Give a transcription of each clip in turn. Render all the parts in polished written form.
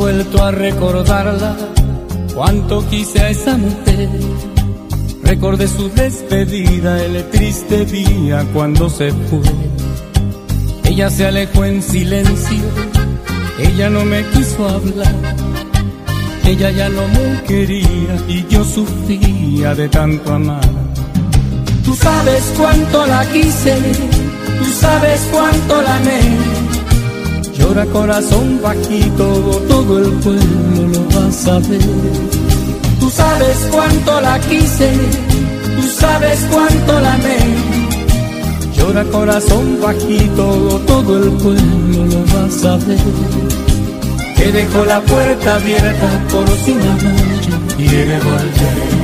vuelto a recordarla, cuánto quise a esa mujer. Recordé su despedida, el triste día cuando se fue. Ella se alejó en silencio, ella no me quiso hablar. Ella ya no me quería y yo sufría de tanto amar. Tú sabes cuánto la quise, tú sabes cuánto la amé. Llora corazón bajito, todo el pueblo lo va a saber. Tú sabes cuánto la quise, tú sabes cuánto la amé. Llora corazón bajito, todo el pueblo lo va a saber. Que dejó la puerta abierta por si una noche quiere volver.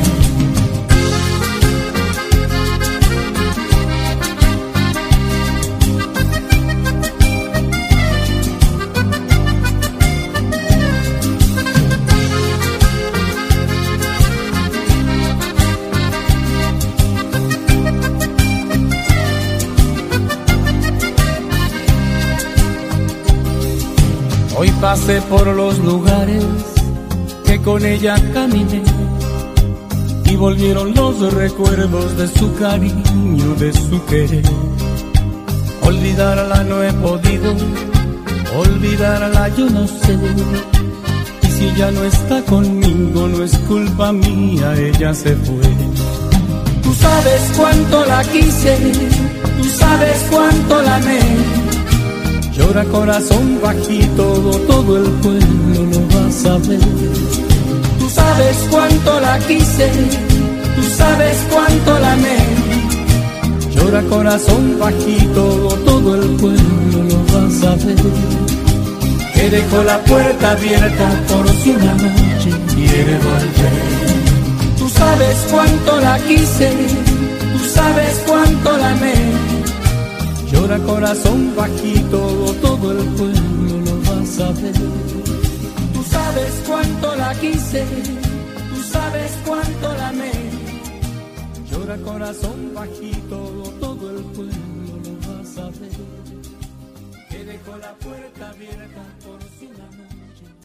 Hoy pasé por los lugares que con ella caminé y volvieron los recuerdos de su cariño, de su querer. Olvidarla no he podido, olvidarla yo no sé. Y si ella no está conmigo no es culpa mía, ella se fue. Tú sabes cuánto la quise, tú sabes cuánto la amé. Llora corazón bajito, todo el pueblo lo va a saber. Tú sabes cuánto la quise, tú sabes cuánto la amé. Llora corazón bajito, todo el pueblo lo va a saber. Que dejó la puerta abierta por si una noche quiere volver. Tú sabes cuánto la quise, tú sabes cuánto la amé. Llora corazón bajito, todo el pueblo lo va a saber. Tú sabes cuánto la quise, tú sabes cuánto la amé. Llora corazón bajito, todo el pueblo lo va a saber. Que dejó la puerta abierta por si una noche